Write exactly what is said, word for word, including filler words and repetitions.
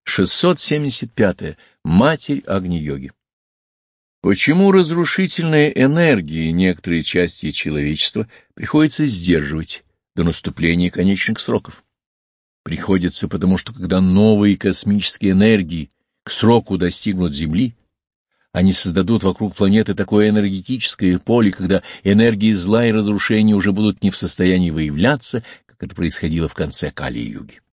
шестьсот семьдесят пятое. Матерь Агни-йоги. Почему разрушительные энергии некоторые части человечества приходится сдерживать до наступления конечных сроков? Приходится потому, что когда новые космические энергии к сроку достигнут Земли, они создадут вокруг планеты такое энергетическое поле, когда энергии зла и разрушения уже будут не в состоянии выявляться, как это происходило в конце Кали-юги.